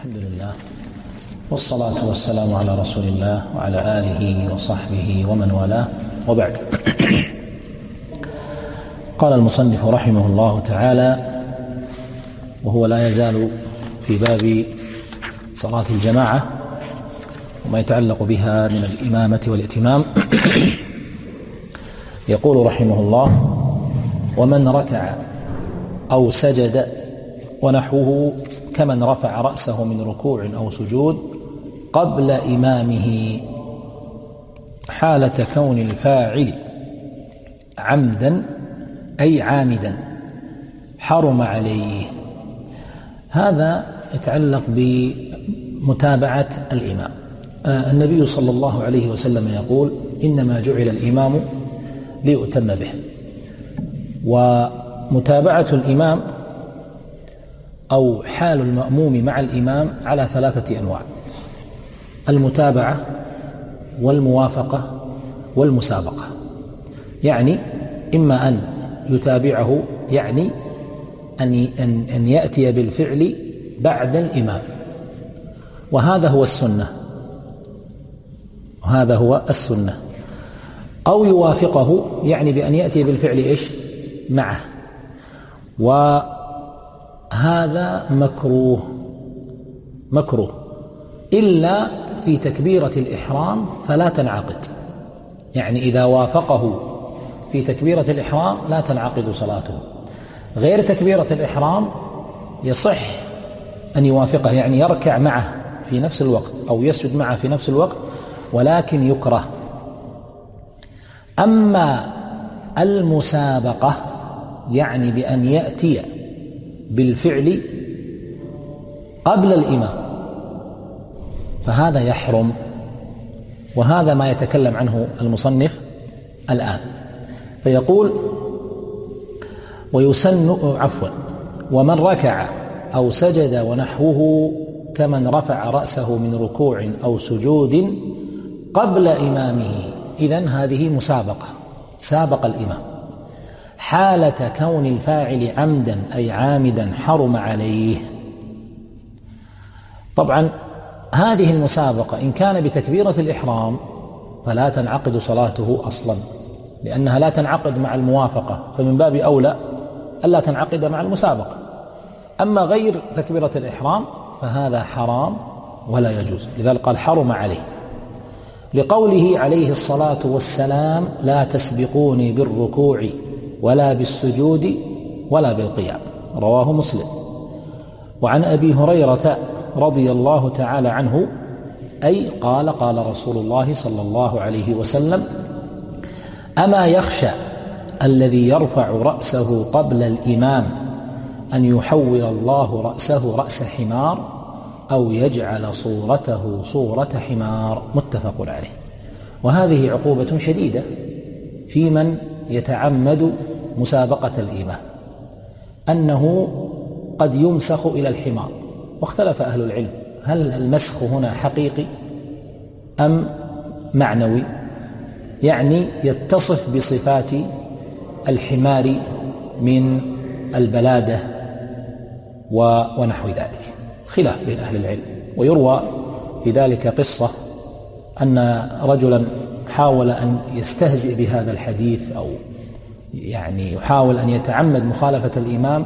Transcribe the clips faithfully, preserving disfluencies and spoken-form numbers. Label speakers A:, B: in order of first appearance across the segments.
A: الحمد لله والصلاة والسلام على رسول الله وعلى آله وصحبه ومن والاه، وبعد. قال المصنف رحمه الله تعالى، وهو لا يزال في باب صلاة الجماعة وما يتعلق بها من الإمامة والائتمام، يقول رحمه الله: ومن ركع أو سجد ونحوه كمن رفع رأسه من ركوع أو سجود قبل إمامه حالة كون الفاعل عمدا أي عامدا حرم عليه. هذا يتعلق بمتابعة الإمام. آه النبي صلى الله عليه وسلم يقول: إنما جعل الإمام ليؤتم به. ومتابعة الإمام أو حال المأموم مع الإمام على ثلاثة أنواع: المتابعة والموافقة والمسابقة. يعني إما أن يتابعه، يعني أن أن يأتي بالفعل بعد الإمام، وهذا هو السنة، وهذا هو السنة. أو يوافقه، يعني بأن يأتي بالفعل إيش معه، وهذا مكروه مكروه إلا في تكبيرة الإحرام فلا تنعقد. يعني إذا وافقه في تكبيرة الإحرام لا تنعقد صلاته. غير تكبيرة الإحرام يصح أن يوافقه، يعني يركع معه في نفس الوقت أو يسجد معه في نفس الوقت، ولكن يكره. أما المسابقة، يعني بأن يأتي بالفعل قبل الإمام، فهذا يحرم، وهذا ما يتكلم عنه المصنف الآن. فيقول: ويسن عفوا ومن ركع أو سجد ونحوه كمن رفع رأسه من ركوع أو سجود قبل إمامه. إذن هذه مسابقة، سابق الإمام حالة كون الفاعل عمدا أي عامدا حرم عليه. طبعا هذه المسابقة إن كان بتكبيرة الإحرام فلا تنعقد صلاته أصلا، لأنها لا تنعقد مع الموافقة، فمن باب أولى ألا تنعقد مع المسابقة. أما غير تكبيرة الإحرام فهذا حرام ولا يجوز، لذلك قال حرم عليه، لقوله عليه الصلاة والسلام: لا تسبقوني بالركوع ولا بالسجود ولا بالقيام، رواه مسلم. وعن أبي هريرة رضي الله تعالى عنه أي قال: قال رسول الله صلى الله عليه وسلم: أما يخشى الذي يرفع رأسه قبل الإمام أن يحول الله رأسه رأس حمار أو يجعل صورته صورة حمار، متفق عليه. وهذه عقوبة شديدة في من يتعمد مسابقة الإمام، أنه قد يمسخ إلى الحمار. واختلف أهل العلم هل المسخ هنا حقيقي أم معنوي، يعني يتصف بصفات الحمار من البلادة ونحو ذلك، خلاف بين أهل العلم. ويروى في ذلك قصة أن رجلا حاول أن يستهزئ بهذا الحديث، أو يعني يحاول أن يتعمد مخالفة الإمام،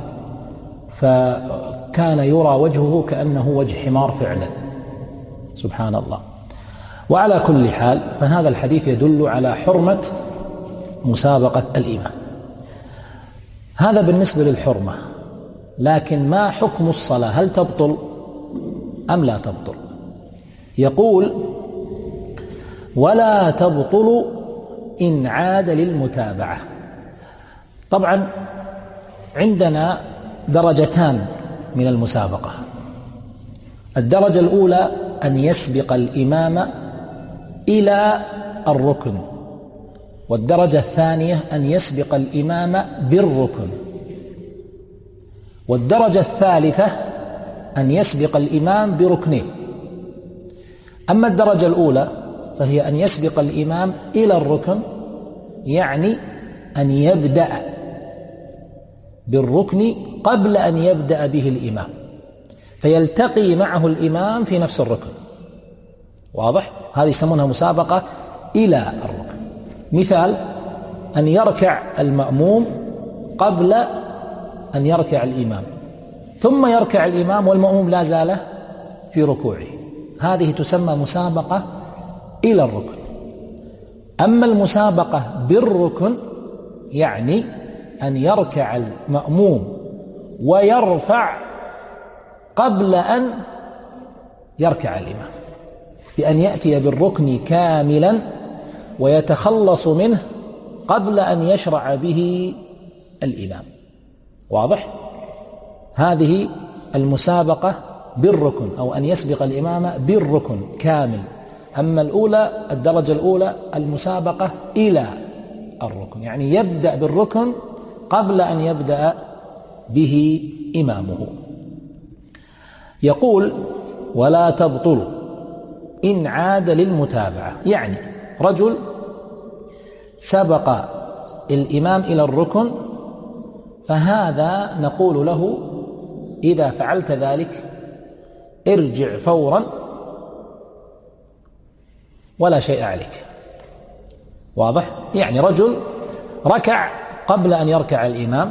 A: فكان يرى وجهه كأنه وجه حمار فعلا، سبحان الله. وعلى كل حال فهذا الحديث يدل على حرمة مسابقة الإمام. هذا بالنسبة للحرمة. لكن ما حكم الصلاة؟ هل تبطل أم لا تبطل؟ يقول: ولا تبطل إن عاد للمتابعة. طبعا عندنا درجتان من المسابقة. الدرجة الأولى أن يسبق الإمام إلى الركن، والدرجة الثانية أن يسبق الإمام بالركن، والدرجة الثالثة أن يسبق الإمام بركنه. أما الدرجة الأولى فهي أن يسبق الإمام إلى الركن، يعني أن يبدأ بالركن قبل أن يبدأ به الإمام، فيلتقي معه الإمام في نفس الركن. واضح؟ هذه يسمونها مسابقة إلى الركن. مثال: أن يركع المأموم قبل أن يركع الإمام، ثم يركع الإمام والمأموم لا زال في ركوعه، هذه تسمى مسابقة إلى الركن. أما المسابقة بالركن يعني أن يركع المأموم ويرفع قبل أن يركع الإمام، بأن يأتي بالركن كاملا ويتخلص منه قبل أن يشرع به الإمام. واضح؟ هذه المسابقة بالركن، أو أن يسبق الإمام بالركن كامل. أما الأولى، الدرجة الأولى المسابقة إلى الركن، يعني يبدأ بالركن قبل أن يبدأ به إمامه. يقول: ولا تبطل إن عاد للمتابعة، يعني رجل سبق الإمام إلى الركن، فهذا نقول له: إذا فعلت ذلك ارجع فورا ولا شيء عليك. واضح؟ يعني رجل ركع قبل أن يركع الإمام،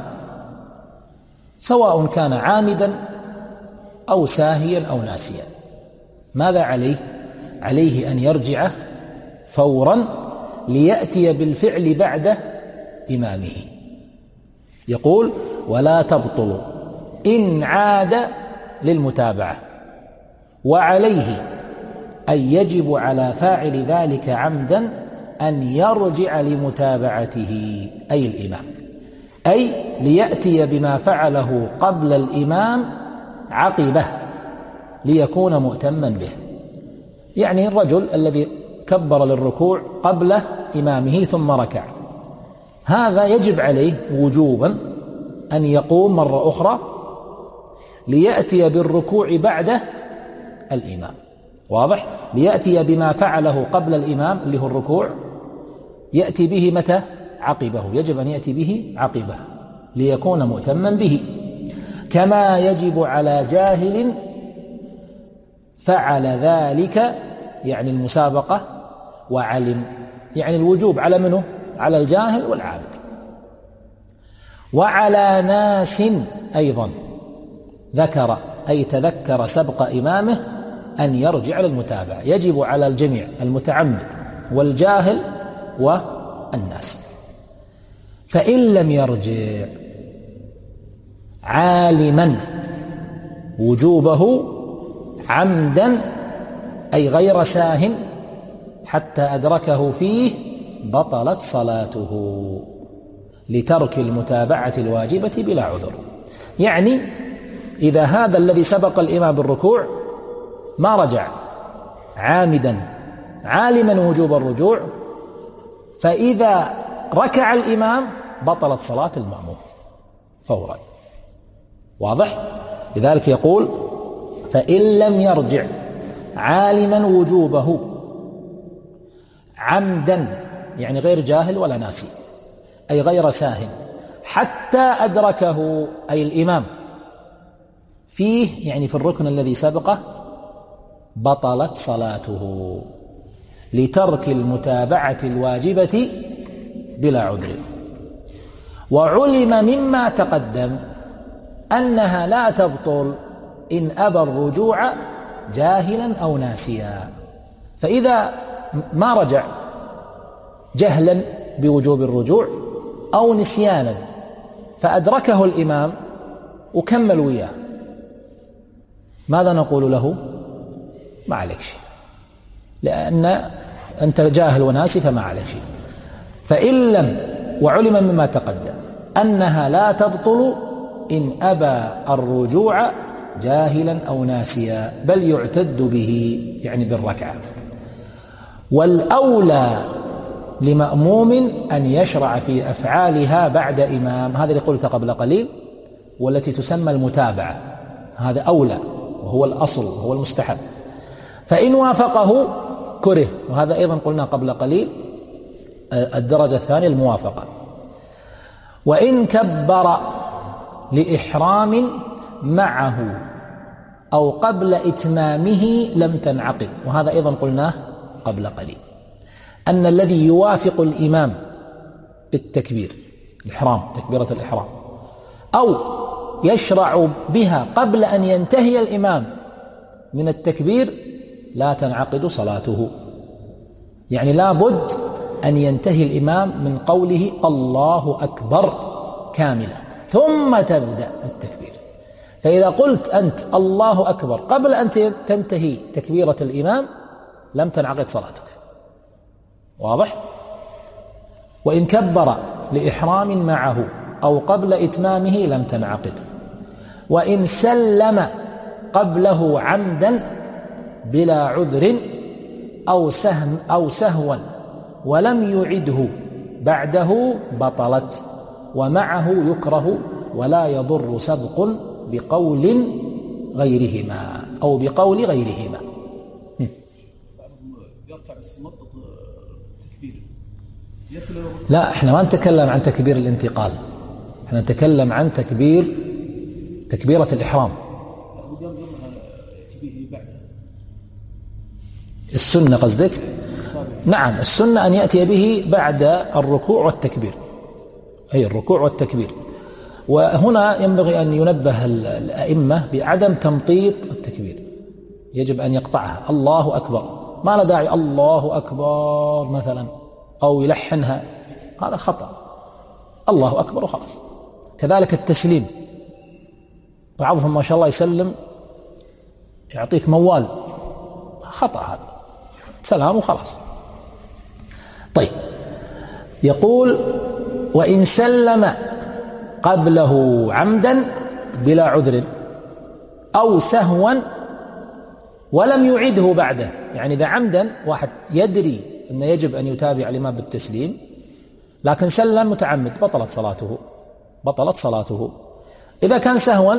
A: سواء كان عامدا أو ساهيا أو ناسيا، ماذا عليه؟ عليه أن يرجع فورا ليأتي بالفعل بعد إمامه. يقول: ولا تبطل إن عاد للمتابعة، وعليه أن يجب على فاعل ذلك عمدا أن يرجع لمتابعته أي الإمام، أي ليأتي بما فعله قبل الإمام عقبه ليكون مؤتما به. يعني الرجل الذي كبر للركوع قبل إمامه ثم ركع، هذا يجب عليه وجوبا أن يقوم مرة أخرى ليأتي بالركوع بعد الإمام. واضح؟ ليأتي بما فعله قبل الإمام اللي هو الركوع، يأتي به متى؟ عقبه، يجب أن يأتي به عقبه ليكون مؤتما به، كما يجب على جاهل فعل ذلك، يعني المسابقة وعلم، يعني الوجوب على منه؟ على الجاهل والعابد. وعلى ناس أيضا ذكر، أي تذكر سبق إمامه، أن يرجع للمتابعة. يجب على الجميع، المتعمد والجاهل والناس. فإن لم يرجع عالما وجوبه عمدا، أي غير ساه حتى أدركه فيه، بطلت صلاته لترك المتابعة الواجبة بلا عذر. يعني إذا هذا الذي سبق الإمام بالركوع ما رجع عامدا عالما وجوب الرجوع، فإذا ركع الإمام بطلت صلاة المأموم فورا. واضح؟ لذلك يقول: فإن لم يرجع عالما وجوبه عمدا، يعني غير جاهل ولا ناسي، أي غير ساه، حتى أدركه أي الإمام فيه، يعني في الركن الذي سبقه، بطلت صلاته لترك المتابعة الواجبة بلا عذر. وعلم مما تقدم أنها لا تبطل إن أبى الرجوع جاهلا أو ناسيا. فإذا ما رجع جهلا بوجوب الرجوع أو نسيانا فأدركه الإمام وكمل وياه، ماذا نقول له؟ ما عليك شيء، لأن أنت جاهل وناسي فما عليك شيء. فإن لم وعلم مما تقدم أنها لا تبطل إن أبى الرجوع جاهلا أو ناسيا، بل يعتد به، يعني بالركعة. والأولى لمأموم أن يشرع في أفعالها بعد إمام، هذا اللي قلت قبل قليل، والتي تسمى المتابعة، هذا أولى وهو الأصل وهو المستحب. فإن وافقه كره، وهذا أيضا قلنا قبل قليل الدرجة الثانية الموافقة. وإن كبر لإحرام معه أو قبل إتمامه لم تنعقد. وهذا أيضا قلناه قبل قليل، أن الذي يوافق الإمام بالتكبير الإحرام تكبيرة الإحرام أو يشرع بها قبل أن ينتهي الإمام من التكبير لا تنعقد صلاته. يعني لا بد أن ينتهي الإمام من قوله الله أكبر كاملة ثم تبدأ بالتكبير. فإذا قلت أنت الله أكبر قبل أن تنتهي تكبيرة الإمام لم تنعقد صلاتك. واضح؟ وإن كبر لإحرام معه أو قبل إتمامه لم تنعقد. وإن سلم قبله عمدا بلا عذر أو سهم أو سهوا ولم يعده بعده بطلت، ومعه يكره ولا يضر سبق بقول غيرهما أو بقول غيرهما. لا، احنا ما نتكلم عن تكبير الانتقال، احنا نتكلم عن تكبير تكبيرة الإحرام. السنة قصدك؟ نعم، السنة أن يأتي به بعد الركوع والتكبير، أي الركوع والتكبير. وهنا ينبغي أن ينبه الأئمة بعدم تمطيط التكبير، يجب أن يقطعها. الله أكبر، ما لا داعي الله أكبر مثلا أو يلحنها، هذا خطأ. الله أكبر وخلاص. كذلك التسليم، بعضهم ما شاء الله يسلم يعطيك موال، خطأ هذا، سلام وخلاص. طيب، يقول وإن سلم قبله عمدا بلا عذر أو سهوا ولم يعده بعده. يعني إذا عمدا واحد يدري أن يجب أن يتابع الإمام بالتسليم لكن سلم متعمد بطلت صلاته بطلت صلاته. إذا كان سهوا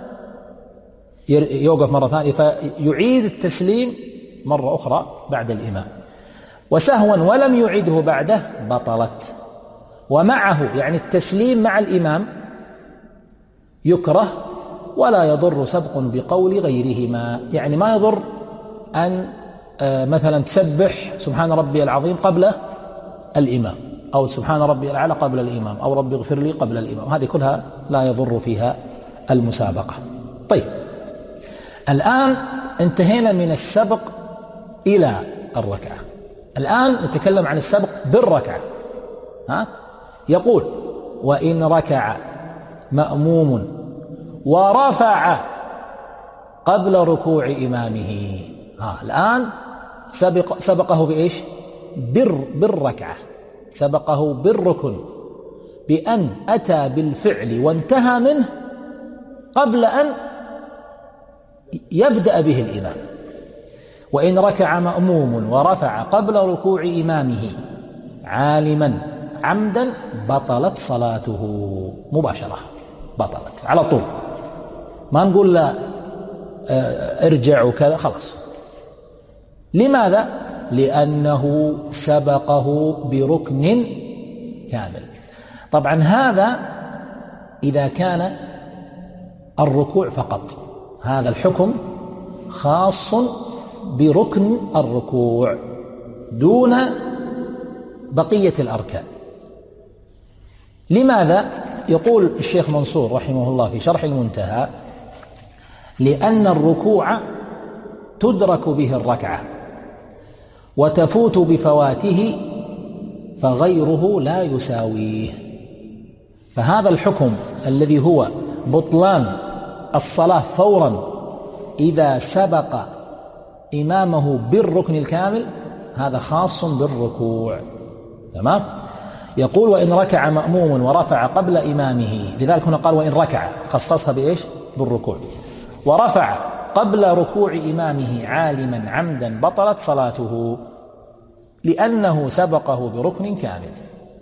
A: يوقف مرة ثانية فيعيد التسليم مرة أخرى بعد الإمام. وسهوا ولم يعده بعده بطلت. ومعه يعني التسليم مع الإمام يكره ولا يضر سبق بقول غيرهما. يعني ما يضر أن مثلا تسبح سبحان ربي العظيم قبل الإمام، أو سبحان ربي الأعلى قبل الإمام، أو ربي اغفر لي قبل الإمام، هذه كلها لا يضر فيها المسابقة. طيب، الآن انتهينا من السبق إلى الركعة، الآن نتكلم عن السبق بالركعة. ها؟ يقول وإن ركع مأموم ورفع قبل ركوع إمامه. ها الآن سبق سبقه بإيش؟ بر بالركعة، سبقه بالركن بأن أتى بالفعل وانتهى منه قبل أن يبدأ به الإمام. وإن ركع مأموم ورفع قبل ركوع إمامه عالما عمدا بطلت صلاته مباشرة، بطلت على طول، ما نقول لا ارجع وكذا، خلاص. لماذا؟ لأنه سبقه بركن كامل. طبعا هذا إذا كان الركوع فقط، هذا الحكم خاص بركن الركوع دون بقية الأركان. لماذا؟ يقول الشيخ منصور رحمه الله في شرح المنتهى لأن الركوع تدرك به الركعة وتفوت بفواته فغيره لا يساويه. فهذا الحكم الذي هو بطلان الصلاة فورا إذا سبق إمامه بالركن الكامل هذا خاص بالركوع. تمام؟ يقول وإن ركع مأموم ورفع قبل إمامه، لذلك هنا قال وإن ركع، خصصها بإيش؟ بالركوع. ورفع قبل ركوع إمامه عالما عمدا بطلت صلاته لأنه سبقه بركن كامل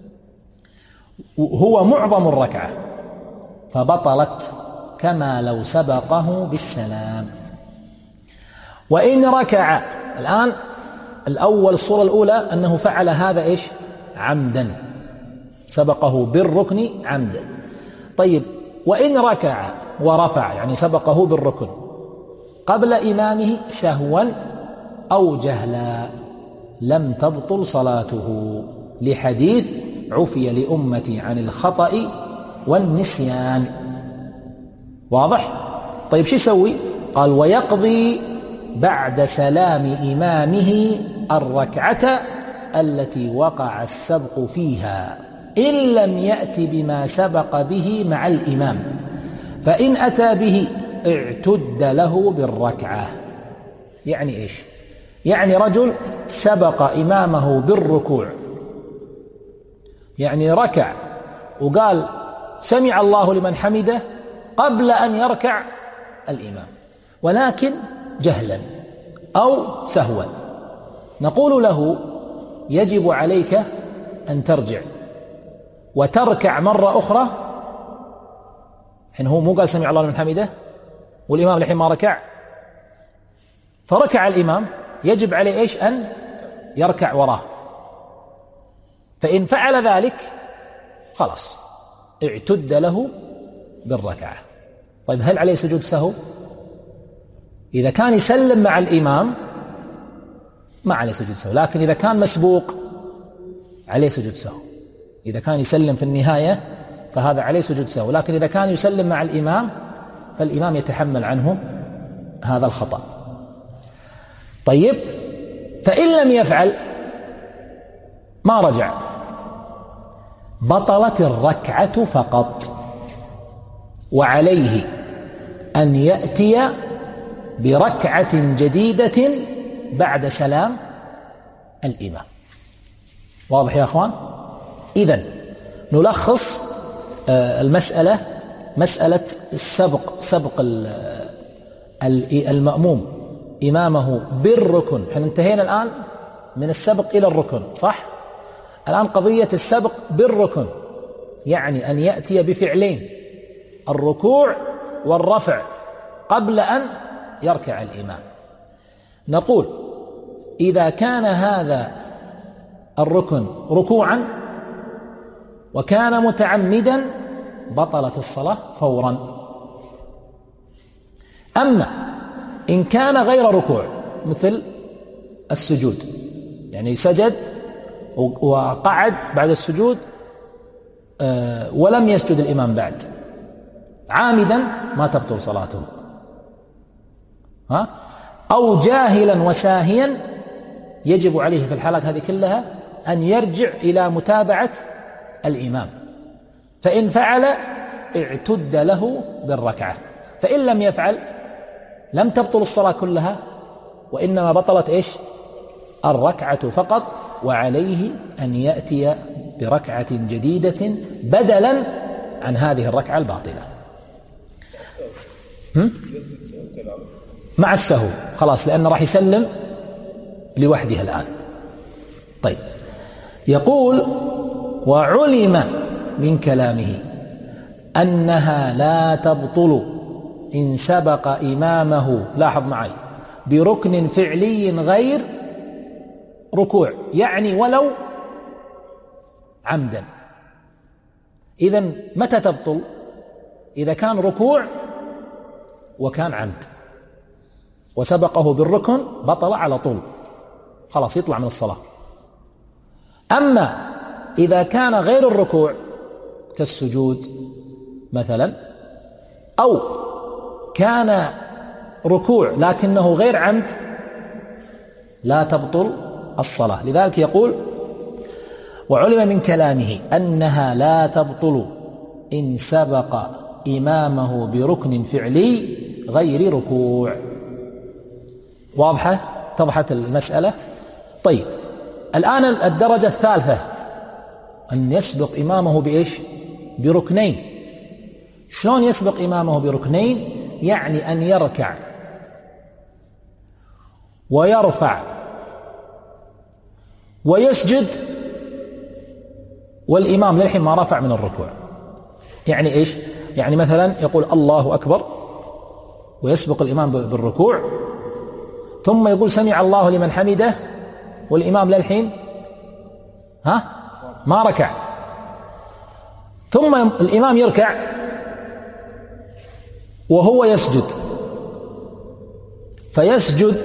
A: هو معظم الركعة فبطلت كما لو سبقه بالسلام. وإن ركع، الآن الأول الصورة الأولى أنه فعل هذا إيش؟ عمدا، سبقه بالركن عمدا. طيب، وإن ركع ورفع يعني سبقه بالركن قبل إمامه سهوا أو جهلا لم تبطل صلاته، لحديث عفي لأمتي عن الخطأ والنسيان. واضح؟ طيب شو يسوي؟ قال ويقضي بعد سلام إمامه الركعة التي وقع السبق فيها إن لم يأت بما سبق به مع الإمام، فإن أتى به اعتد له بالركعة. يعني إيش؟ يعني رجل سبق إمامه بالركوع، يعني ركع وقال سمع الله لمن حمده قبل أن يركع الإمام، ولكن جهلا أو سهوا، نقول له يجب عليك أن ترجع وتركع مرة أخرى. حين هو مو قال سمع الله لمن حمده والإمام لحين ما ركع، فركع الإمام، يجب عليه إيش؟ أن يركع وراه. فإن فعل ذلك خلاص اعتد له بالركعة. طيب هل عليه سجود سهو؟ إذا كان يسلم مع الإمام ما عليه سجود سهو، لكن إذا كان مسبوق عليه سجود سهو. إذا كان يسلم في النهاية فهذا عليه سجود سهو، لكن إذا كان يسلم مع الإمام فالإمام يتحمل عنه هذا الخطأ. طيب فإن لم يفعل ما رجع، بطلت الركعة فقط، وعليه أن يأتي بركعة جديدة بعد سلام الإمام. واضح يا أخوان؟ إذن نلخص المسألة، مسألة السبق، سبق المأموم إمامه بالركن. احنا انتهينا الآن من السبق إلى الركن، صح؟ الآن قضية السبق بالركن، يعني أن يأتي بفعلين، الركوع والرفع، قبل أن يركع الإمام. نقول إذا كان هذا الركن ركوعا وكان متعمدا بطلت الصلاة فورا. أما إن كان غير ركوع مثل السجود، يعني سجد وقعد بعد السجود ولم يسجد الإمام بعد عامدا، ما تبطل صلاته. ها؟ أو جاهلا وساهيا، يجب عليه في الحالات هذه كلها أن يرجع إلى متابعة الإمام، فإن فعل اعتد له بالركعة، فإن لم يفعل لم تبطل الصلاة كلها، وإنما بطلت إيش؟ الركعة فقط، وعليه أن يأتي بركعة جديدة بدلا عن هذه الركعة الباطلة. هم؟ مع السهو خلاص، لأنه راح يسلم لوحدها الآن. طيب يقول وعلم من كلامه أنها لا تبطل إن سبق إمامه، لاحظ معي، بركن فعلي غير ركوع، يعني ولو عمدا. إذن متى تبطل؟ إذا كان ركوع وكان عمد وسبقه بالركن بطل على طول، خلاص يطلع من الصلاة. أما إذا كان غير الركوع كالسجود مثلا، أو كان ركوع لكنه غير عمد، لا تبطل الصلاة. لذلك يقول وعلم من كلامه أنها لا تبطل إن سبق إمامه بركن فعلي غير ركوع. واضحة؟ اتضحت المسألة؟ طيب الآن الدرجة الثالثة أن يسبق إمامه بإيش؟ بركنين. شلون يسبق إمامه بركنين؟ يعني أن يركع ويرفع ويسجد والإمام للحين ما رفع من الركوع. يعني إيش؟ يعني مثلا يقول الله أكبر ويسبق الإمام بالركوع، ثم يقول سمع الله لمن حمده والإمام للحين ها ما ركع، ثم الإمام يركع وهو يسجد، فيسجد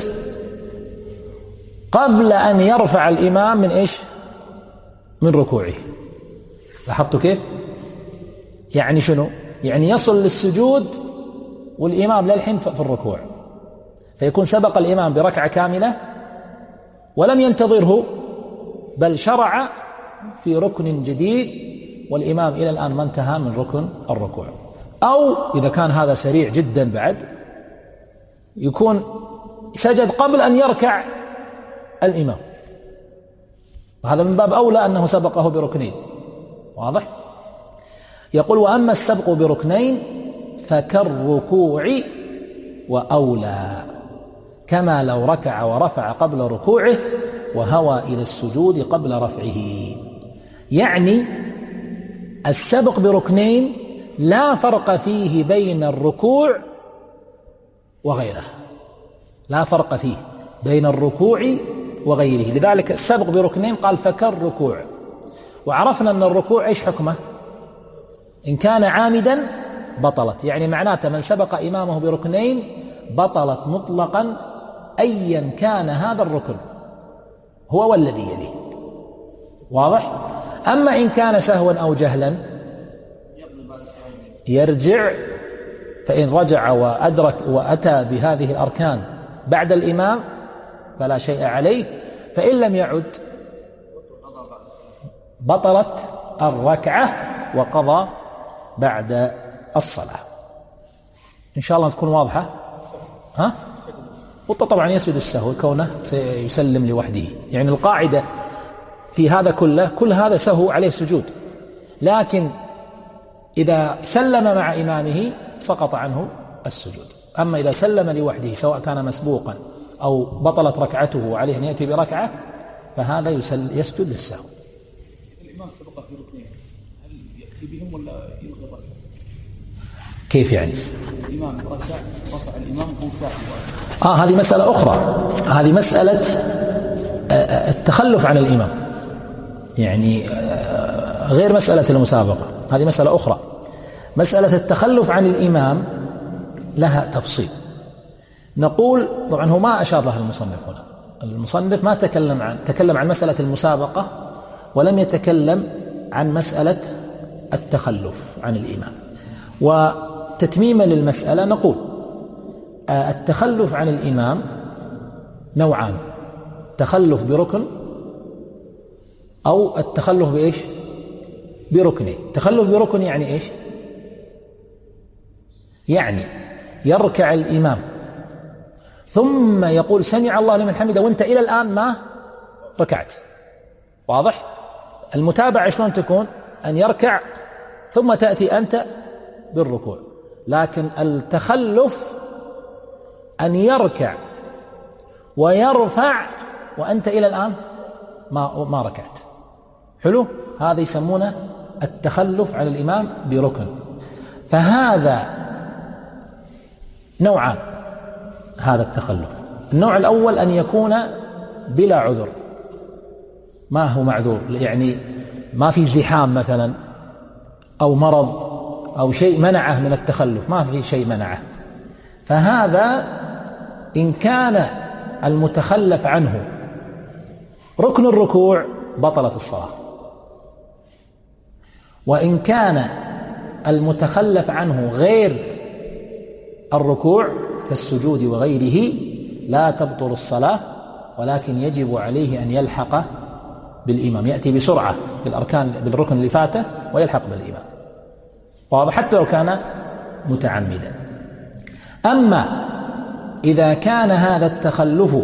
A: قبل أن يرفع الإمام من إيش؟ من ركوعه. لاحظتوا كيف؟ يعني شنو؟ يعني يصل للسجود والإمام للحين في الركوع، فيكون سبق الإمام بركعة كاملة ولم ينتظره، بل شرع في ركن جديد والإمام إلى الآن ما انتهى من ركن الركوع. أو إذا كان هذا سريع جدا بعد يكون سجد قبل أن يركع الإمام، وهذا من باب أولى أنه سبقه بركنين. واضح؟ يقول: وأما السبق بركنين فكالركوع وأولى، كما لو ركع ورفع قبل ركوعه وهوى إلى السجود قبل رفعه. يعني السبق بركنين لا فرق فيه بين الركوع وغيره، لا فرق فيه بين الركوع وغيره. لذلك السبق بركنين قال فكالركوع. وعرفنا أن الركوع إيش حكمه؟ إن كان عامدا بطلت، يعني معناته من سبق إمامه بركنين بطلت مطلقا أيا كان هذا الركن هو والذي يليه. واضح؟ أما إن كان سهوا أو جهلا يرجع، فإن رجع وأدرك وأتى بهذه الأركان بعد الإمام فلا شيء عليه، فإن لم يعد بطلت الركعة وقضى بعد الصلاة. إن شاء الله تكون واضحة. ها؟ وطبعا يسجد السهو كونه سيسلم لوحده، يعني القاعدة في هذا كله كل هذا سهو عليه سجود، لكن إذا سلم مع إمامه سقط عنه السجود. أما إذا سلم لوحده سواء كان مسبوقا أو بطلت ركعته وعليه أن يأتي بركعة فهذا يسجد للسهو.
B: الإمام سبق في ركنين، هل يأتي بهم ولا يلغي الركعة؟
A: كيف يعني؟
B: الإمام ركع رفع الإمام هو ساهو.
A: آه هذه مسألة أخرى، هذه مسألة التخلف عن الإمام، يعني غير مسألة المسابقة، هذه مسألة أخرى. مسألة التخلف عن الإمام لها تفصيل. نقول طبعا هو ما أشار لها المصنف هنا، المصنف ما تكلم عن تكلم عن مسألة المسابقة ولم يتكلم عن مسألة التخلف عن الإمام. وتتميما للمسألة نقول التخلف عن الإمام نوعان: تخلف بركن أو التخلف بإيش؟ بركنين. تخلف بركن يعني إيش؟ يعني يركع الإمام ثم يقول سمع الله لمن حمده وانت إلى الآن ما ركعت. واضح؟ المتابعة شلون تكون؟ أن يركع ثم تأتي أنت بالركوع. لكن التخلف أن يركع ويرفع وأنت إلى الآن ما ما ركعت. حلو؟ هذا يسمونه التخلف عن الإمام بركن. فهذا نوعان، هذا التخلف. النوع الأول أن يكون بلا عذر، ما هو معذور، يعني ما في زحام مثلا أو مرض أو شيء منعه من التخلف، ما في شيء منعه، فهذا إن كان المتخلف عنه ركن الركوع بطلت الصلاة. وإن كان المتخلف عنه غير الركوع كالسجود وغيره لا تبطل الصلاة، ولكن يجب عليه أن يلحق بالإمام، يأتي بسرعة بالأركان بالركن اللي فاته ويلحق بالإمام. واضح؟ حتى لو كان متعمدا. أما إذا كان هذا التخلف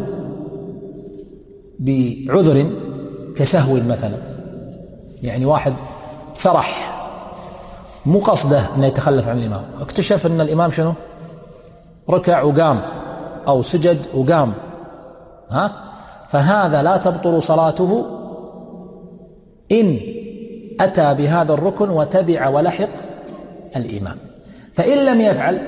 A: بعذر كسهو مثلا، يعني واحد سرح مو قصده أن يتخلف عن الإمام، اكتشف أن الإمام شنو؟ ركع وقام أو سجد وقام، ها؟ فهذا لا تبطل صلاته إن أتى بهذا الركن وتبع ولحق الإمام. فإن لم يفعل،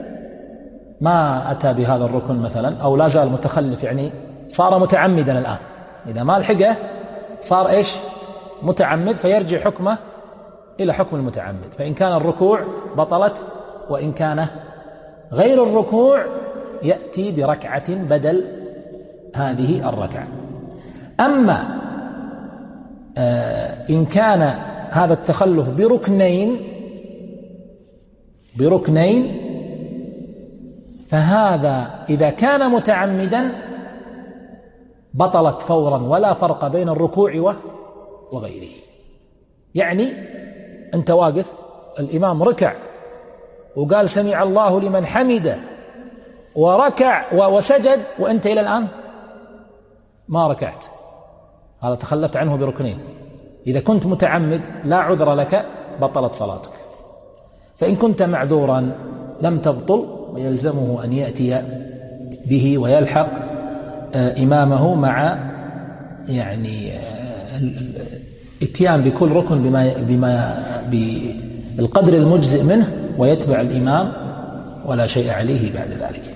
A: ما أتى بهذا الركن مثلا أو لا زال متخلف، يعني صار متعمدا الآن، إذا ما لحقه صار إيش؟ متعمد، فيرجع حكمه إلى حكم المتعمد. فإن كان الركوع بطلت، وإن كان غير الركوع يأتي بركعة بدل هذه الركعة. أما آه إن كان هذا التخلف بركنين بركنين فهذا إذا كان متعمدا بطلت فورا ولا فرق بين الركوع وغيره. يعني أنت واقف، الإمام ركع وقال سمع الله لمن حمده وركع وسجد وأنت إلى الآن ما ركعت، هذا تخلفت عنه بركنين. إذا كنت متعمد لا عذر لك، بطلت صلاتك. فإن كنت معذورا لم تبطل، ويلزمه أن يأتي به ويلحق إمامه مع يعني اتيان بكل ركن بما بما بالقدر المجزئ منه، ويتبع الإمام ولا شيء عليه بعد ذلك.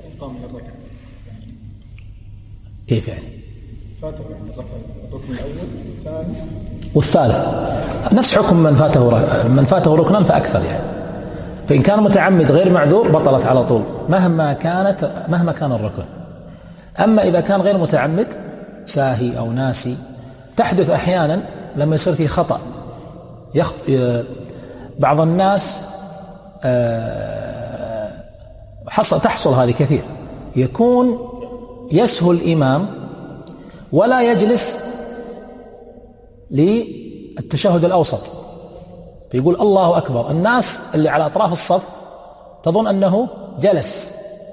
A: كيف يعني؟
B: فاته الركن الأول والثاني
A: والثالث نفس حكم من فاته من فاته ركنا فأكثر يعني. فإن كان متعمد غير معذور بطلت على طول مهما كانت مهما كان الركن. أما إذا كان غير متعمد ساهي أو ناسي، تحدث أحيانا لما يصير فيه خطأ. يخ... بعض الناس حصل تحصل هذه كثير، يكون يسهو الإمام ولا يجلس للتشهد الأوسط، فيقول الله أكبر، الناس اللي على أطراف الصف تظن أنه جلس،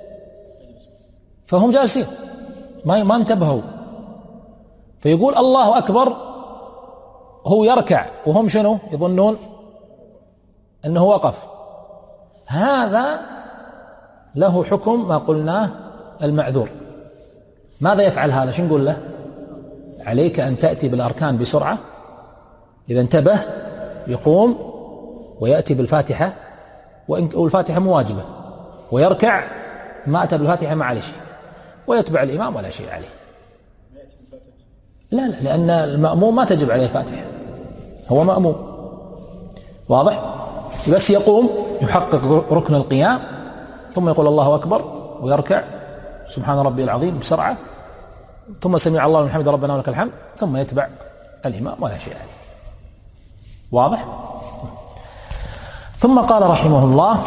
A: فهم جالسين ما ما انتبهوا، فيقول الله أكبر هو يركع وهم شنو يظنون أنه وقف. هذا له حكم ما قلناه المعذور. ماذا يفعل هذا؟ شو نقول له؟ عليك أن تأتي بالأركان بسرعة، إذا انتبه يقوم ويأتي بالفاتحة، والفاتحة مواجبة، ويركع ما أتى بالفاتحة ما عليه شيء، ويتبع الإمام ولا شيء عليه. لا لا لأن المأموم ما تجب عليه الفاتحة، هو مأموم، واضح؟ بس يقوم يحقق ركن القيام ثم يقول الله أكبر ويركع سبحان ربي العظيم بسرعة، ثم سمع الله لمن حمده ربنا ولك الحمد، ثم يتبع الإمام ولا شيء عليه. واضح؟ ثم قال رحمه الله: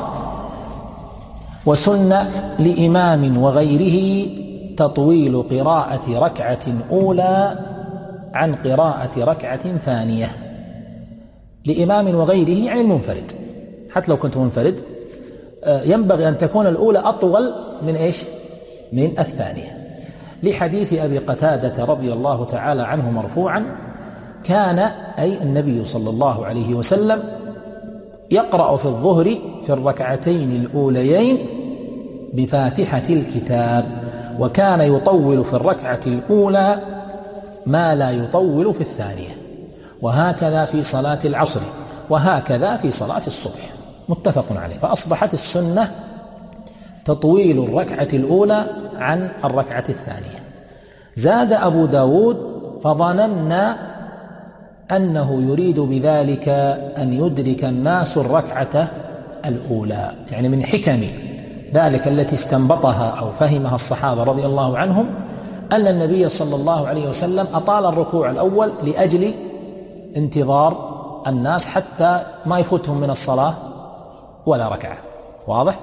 A: وسن لإمام وغيره تطويل قراءة ركعة أولى عن قراءة ركعة ثانية. لإمام وغيره يعني المنفرد، حتى لو كنت منفرد ينبغي أن تكون الأولى أطول من إيش؟ من الثانية، لحديث أبي قتادة رضي الله تعالى عنه مرفوعا: كان أي النبي صلى الله عليه وسلم يقرأ في الظهر في الركعتين الأوليين بفاتحة الكتاب، وكان يطول في الركعة الأولى ما لا يطول في الثانية، وهكذا في صلاة العصر، وهكذا في صلاة الصبح، متفق عليه. فأصبحت السنة تطويل الركعة الأولى عن الركعة الثانية. زاد أبو داود: فظننا أنه يريد بذلك أن يدرك الناس الركعة الأولى، يعني من حكم ذلك التي استنبطها أو فهمها الصحابة رضي الله عنهم أن النبي صلى الله عليه وسلم أطال الركوع الأول لأجل انتظار الناس حتى ما يفوتهم من الصلاة ولا ركعة. واضح؟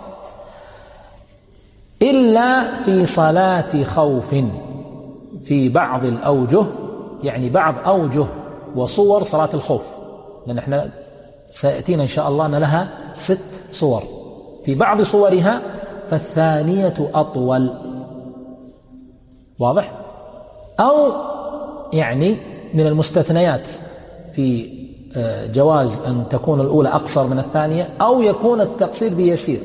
A: إلا في صلاة خوف في بعض الأوجه، يعني بعض أوجه وصور صلاة الخوف، لأن احنا سيأتينا إن شاء الله أن لها ست صور، في بعض صورها فالثانية أطول. واضح؟ أو يعني من المستثنيات في جواز أن تكون الأولى أقصر من الثانية، أو يكون التقصير بيسير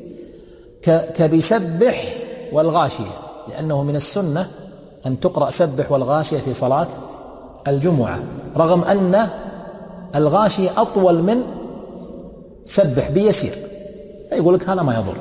A: كبسبح والغاشية، لأنه من السنة أن تقرأ سبح والغاشية في صلاة الجمعة، رغم أن الغاشية أطول من سبح بيسير، فيقول لك هذا ما يضر.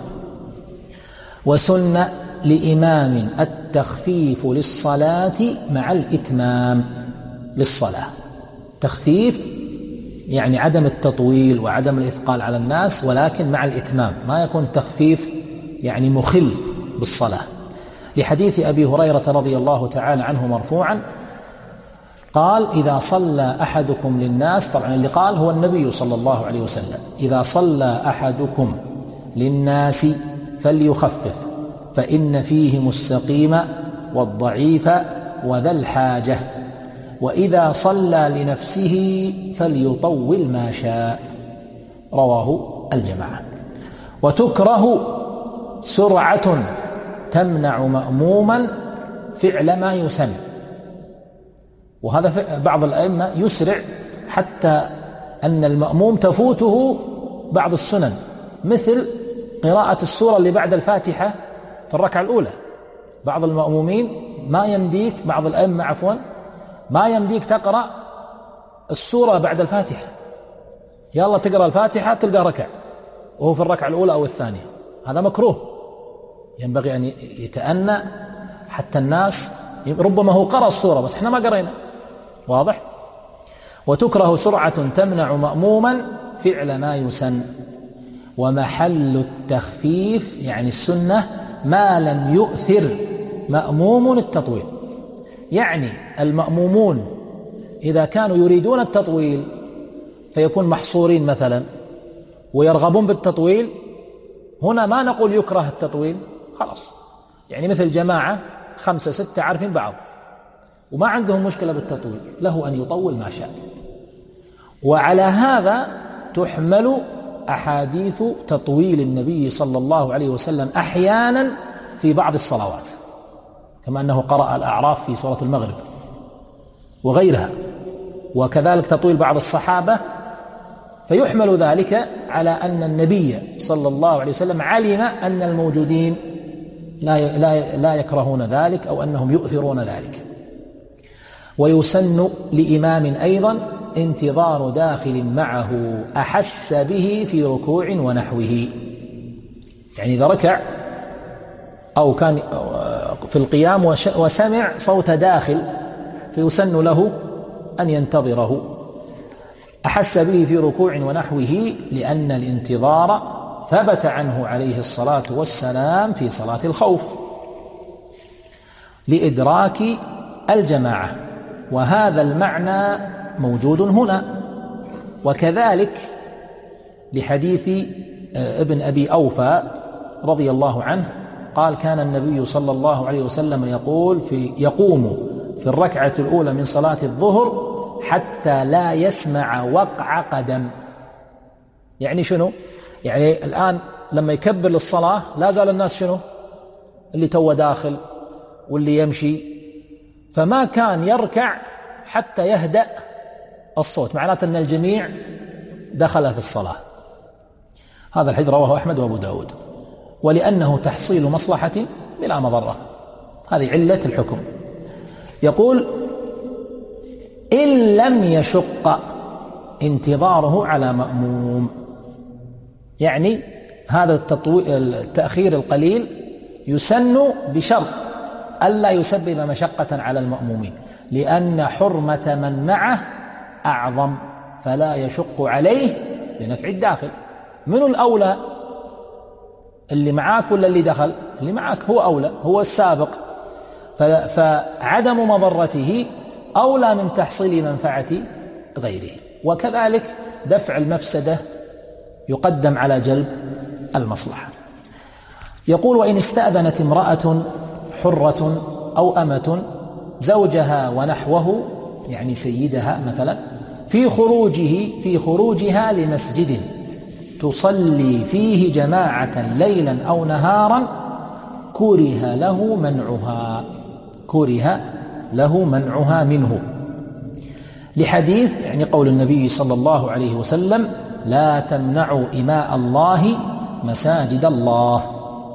A: وسن لإمام التخفيف للصلاة مع الإتمام للصلاة. تخفيف يعني عدم التطويل وعدم الإثقال على الناس، ولكن مع الإتمام، ما يكون تخفيف يعني مخل بالصلاة، لحديث أبي هريرة رضي الله تعالى عنه مرفوعا قال: إذا صلى أحدكم للناس، طبعا اللي قال هو النبي صلى الله عليه وسلم، إذا صلى أحدكم للناس فليخفف فإن فيهم السقيم والضعيف وذا الحاجة، وإذا صلى لنفسه فليطول ما شاء. رواه الجماعة. وتكره سرعة تمنع مأموما فعل ما يسن، وهذا بعض الأئمة يسرع حتى أن المأموم تفوته بعض السنن، مثل قراءة السورة اللي بعد الفاتحة في الركعة الأولى. بعض المأمومين ما يمديك، بعض الأئمة عفوا ما يمديك تقرأ السورة بعد الفاتحة، يلا تقرأ الفاتحة تلقى ركع وهو في الركعة الأولى أو الثانية، هذا مكروه. ينبغي أن يتأنى حتى الناس، ربما هو قرأ السورة بس احنا ما قرأنا، واضح؟ وتكره سرعة تمنع مأموما فعل ما يسن. ومحل التخفيف يعني السنة ما لم يؤثر مأموم التطويل، يعني المأمومون إذا كانوا يريدون التطويل فيكون محصورين مثلا ويرغبون بالتطويل، هنا ما نقول يكره التطويل، خلاص، يعني مثل جماعة خمسة ستة عارفين بعض وما عندهم مشكلة بالتطويل، له أن يطول ما شاء. وعلى هذا تحمل أحاديث تطويل النبي صلى الله عليه وسلم أحيانا في بعض الصلوات، كما أنه قرأ الأعراف في سورة المغرب وغيرها، وكذلك تطويل بعض الصحابة، فيحمل ذلك على أن النبي صلى الله عليه وسلم علم أن الموجودين لا لا لا يكرهون ذلك أو أنهم يؤثرون ذلك. ويسن لإمام أيضا انتظار داخل معه أحس به في ركوع ونحوه، يعني إذا ركع أو كان في القيام وسمع صوت داخل فيسن له أن ينتظره أحس به في ركوع ونحوه، لأن الانتظار ثبت عنه عليه الصلاة والسلام في صلاة الخوف لإدراك الجماعة، وهذا المعنى موجود هنا. وكذلك لحديث ابن أبي أوفى رضي الله عنه قال: كان النبي صلى الله عليه وسلم يقول في يقوم في الركعة الأولى من صلاة الظهر حتى لا يسمع وقع قدم. يعني شنو؟ يعني الآن لما يكبر للصلاة لا زال الناس شنو؟ اللي تو داخل واللي يمشي، فما كان يركع حتى يهدأ الصوت، معناته أن الجميع دخل في الصلاة. هذا الحديث رواه أحمد وأبو داود. ولأنه تحصيل مصلحة بلا مضرة، هذه علة الحكم. يقول: إن لم يشق انتظاره على مأموم، يعني هذا التأخير القليل يسن بشرط ألا يسبب مشقة على المأمومين، لأن حرمة من معه أعظم، فلا يشق عليه لنفع الداخل. من الأولى، اللي معاك ولا اللي دخل؟ اللي معاك هو أولى، هو السابق، فعدم مضرته أولى من تحصيل منفعة غيره. وكذلك دفع المفسدة يقدم على جلب المصلحة. يقول: وإن استأذنت امرأة حرة أو أمة زوجها ونحوه، يعني سيدها مثلا، في خروجه في خروجها لمسجد تصلي فيه جماعة ليلا أو نهارا كره له منعها كره له منعها منه، لحديث يعني قول النبي صلى الله عليه وسلم: لا تمنعوا إماء الله مساجد الله.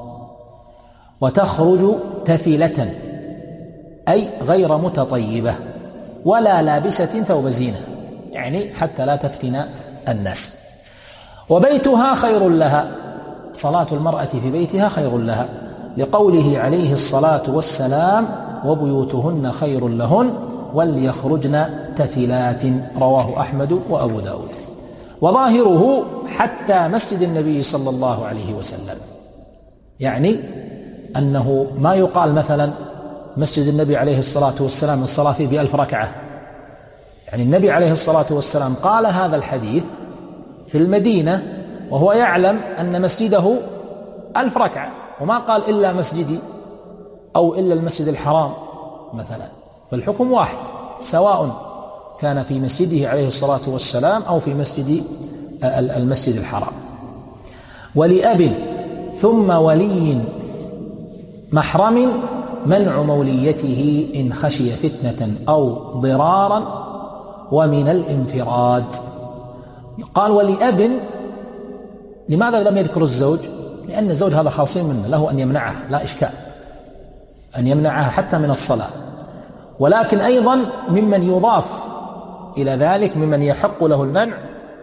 A: وتخرج تفلة أي غير متطيبة ولا لابسة ثوب زينة، يعني حتى لا تفتن الناس. وبيتها خير لها، صلاة المرأة في بيتها خير لها، لقوله عليه الصلاة والسلام: وبيوتهن خير لهن وليخرجن تفلات. رواه أحمد وأبو داود. وظاهره حتى مسجد النبي صلى الله عليه وسلم، يعني أنه ما يقال مثلا مسجد النبي عليه الصلاة والسلام الصلاة فيه بألف ركعة. يعني النبي عليه الصلاة والسلام قال هذا الحديث في المدينة وهو يعلم أن مسجده ألف ركعة، وما قال إلا مسجدي أو إلا المسجد الحرام مثلا، فالحكم واحد سواء كان في مسجده عليه الصلاة والسلام أو في مسجد المسجد الحرام. ولأب ثم ولي محرم منع موليته إن خشي فتنة أو ضرارا ومن الانفراد. قال ولأب، لماذا لم يذكر الزوج؟ لأن الزوج هذا خاصين منه، له أن يمنعه لا إشكال، أن يمنعها حتى من الصلاة، ولكن أيضا ممن يضاف إلى ذلك ممن يحق له المنع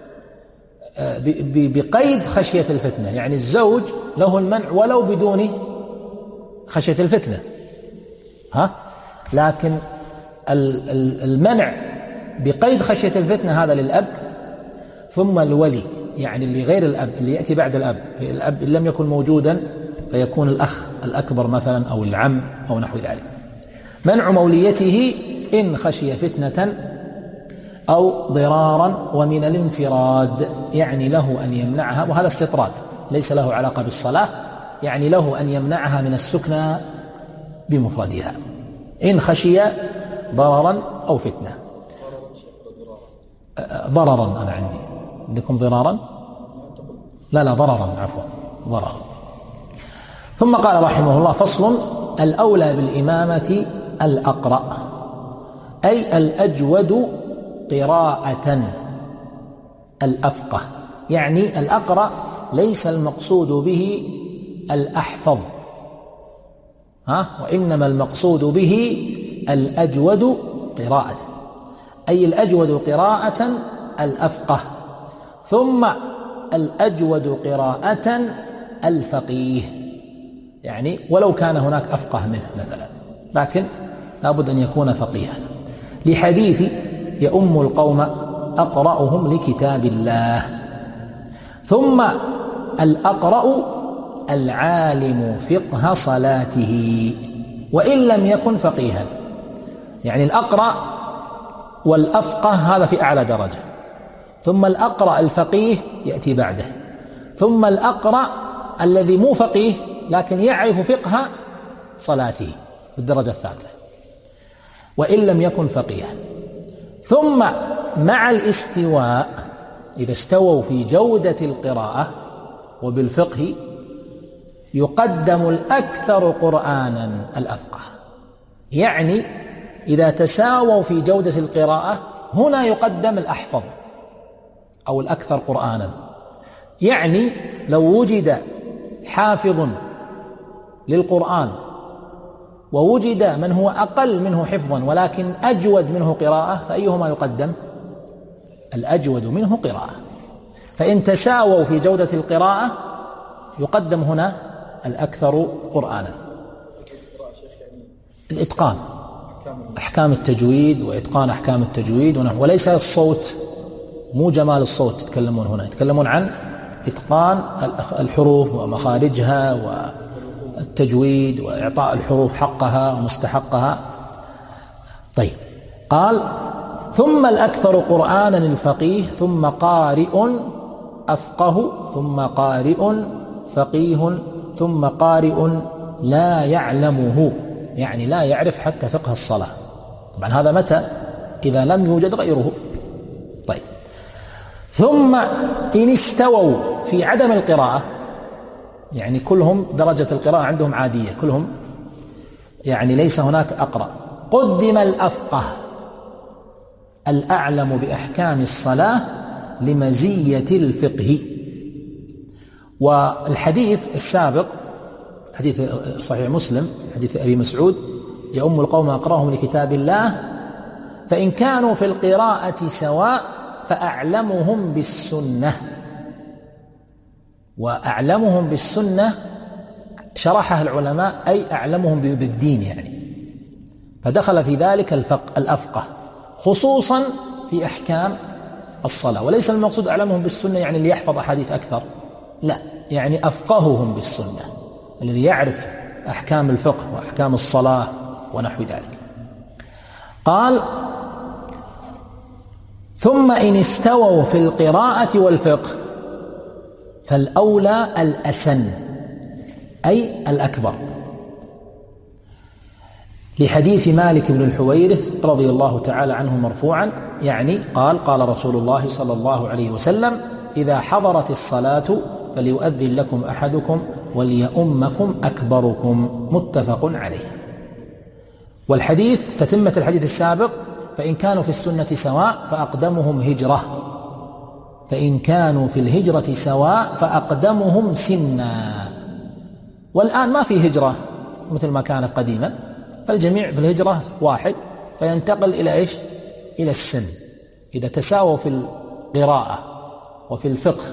A: بقيد خشية الفتنة. يعني الزوج له المنع ولو بدون خشية الفتنة، ها؟ لكن المنع بقيد خشية الفتنة هذا للأب. ثم الولي، يعني اللي غير الأب اللي يأتي بعد الأب، الأب إن لم يكن موجودا فيكون الأخ الأكبر مثلا أو العم أو نحو ذلك. منع موليته إن خشي فتنة أو ضرارا ومن الانفراد، يعني له أن يمنعها، وهذا استطراد ليس له علاقة بالصلاة، يعني له أن يمنعها من السكنى بمفردها إن خشي ضررا أو فتنة. ضررا أنا عندي، عندكم ضرارا؟ لا لا ضررا، عفوا ضررا. ثم قال رحمه الله: فصل: الأولى بالإمامة الأقرأ، أي الأجود قراءة، الأفقه. يعني الأقرأ ليس المقصود به الأحفظ، ها؟ وإنما المقصود به الأجود قراءة، أي الأجود قراءة الأفقه. ثم الأجود قراءة الفقيه، يعني ولو كان هناك أفقه منه مثلا، لكن لابد أن يكون فقيها، لحديث يؤم القوم أقرأهم لكتاب الله. ثم الأقرأ العالم فقه صلاته وإن لم يكن فقيها، يعني الأقرأ والأفقه هذا في أعلى درجة، ثم الأقرأ الفقيه يأتي بعده، ثم الأقرأ الذي مو فقيه لكن يعرف فقه صلاته في الدرجة الثالثة وإن لم يكن فقيها. ثم مع الاستواء، إذا استووا في جودة القراءة وبالفقه، يقدم الأكثر قرآنا الأفقه. يعني إذا تساووا في جودة القراءة هنا يقدم الأحفظ أو الأكثر قرآنا. يعني لو وجد حافظ للقرآن ووجد من هو أقل منه حفظا ولكن أجود منه قراءة، فأيهما يقدم؟ الأجود منه قراءة. فإن تساووا في جودة القراءة يقدم هنا الأكثر قرآنا. الإتقان، أحكام التجويد وإتقان أحكام التجويد، وليس الصوت، مو جمال الصوت يتكلمون هنا، يتكلمون عن إتقان الحروف ومخارجها والتجويد وإعطاء الحروف حقها ومستحقها. طيب، قال: ثم الأكثر قرآنا الفقيه، ثم قارئ أفقه، ثم قارئ فقيه، ثم قارئ لا يعلمه، يعني لا يعرف حتى فقه الصلاة. طبعا هذا متى؟ إذا لم يوجد غيره. طيب، ثم إن استووا في عدم القراءة، يعني كلهم درجة القراءة عندهم عادية، كلهم يعني ليس هناك أقرأ، قدم الأفقه الأعلم بأحكام الصلاة لمزية الفقه. والحديث السابق حديث صحيح مسلم، حديث أبي مسعود: يؤم القوم أقرأهم لكتاب الله، فإن كانوا في القراءة سواء فأعلمهم بالسنة. وأعلمهم بالسنة شرحها العلماء أي أعلمهم بالدين، يعني فدخل في ذلك الفقه الأفقه خصوصا في أحكام الصلاة. وليس المقصود أعلمهم بالسنة يعني اللي يحفظ أحاديث أكثر، لا، يعني أفقههم بالسنة، الذي يعرف أحكام الفقه وأحكام الصلاة ونحو ذلك. قال: ثم إن استووا في القراءة والفقه فالأولى الأسن، أي الأكبر، لحديث مالك بن الحويرث رضي الله تعالى عنه مرفوعا، يعني قال: قال رسول الله صلى الله عليه وسلم: إذا حضرت الصلاة فليؤذن لكم أحدكم وليؤمكم أكبركم، متفق عليه. والحديث تتمة الحديث السابق: فإن كانوا في السنة سواء فأقدمهم هجرة، فإن كانوا في الهجرة سواء فأقدمهم سنا. والآن ما في هجرة مثل ما كانت قديما، فالجميع في الهجرة واحد، فينتقل إلى إيش؟ إلى السن. إذا تساووا في القراءة وفي الفقه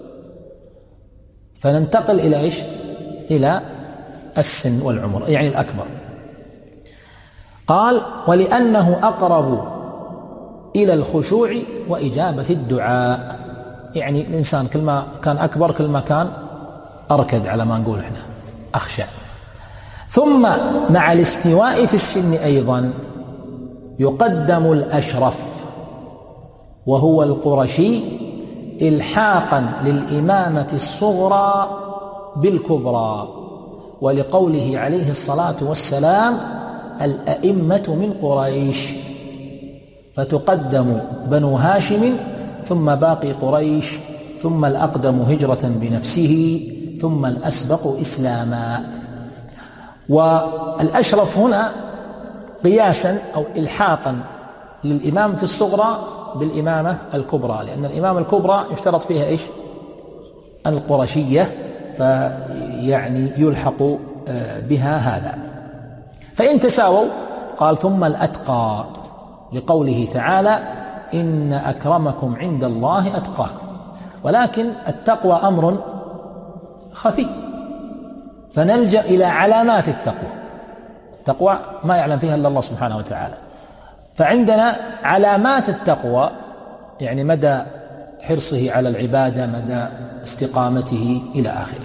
A: فننتقل إلى إيش؟ إلى السن والعمر، يعني الأكبر. قال: ولأنه أقرب إلى الخشوع وإجابة الدعاء، يعني الإنسان كل ما كان أكبر كل ما كان أركد، على ما نقول إحنا أخشى. ثم مع الاستواء في السن أيضا يقدم الأشرف وهو القرشي إلحاقا للإمامة الصغرى بالكبرى، ولقوله عليه الصلاة والسلام: الأئمة من قريش، فتقدم بنو هاشم ثم باقي قريش ثم الأقدم هجرة بنفسه ثم الأسبق إسلاما. والأشرف هنا قياسا أو إلحاقا للإمامة الصغرى بالإمامة الكبرى، لأن الإمامة الكبرى يشترط فيها إيش؟ القرشية، فيعني يلحق بها هذا. فإن تساووا قال: ثم الأتقى، لقوله تعالى: إن أكرمكم عند الله أتقاكم. ولكن التقوى أمر خفي، فنلجأ إلى علامات التقوى. التقوى ما يعلم فيها إلا الله سبحانه وتعالى، فعندنا علامات التقوى، يعني مدى حرصه على العبادة، مدى استقامته إلى آخره.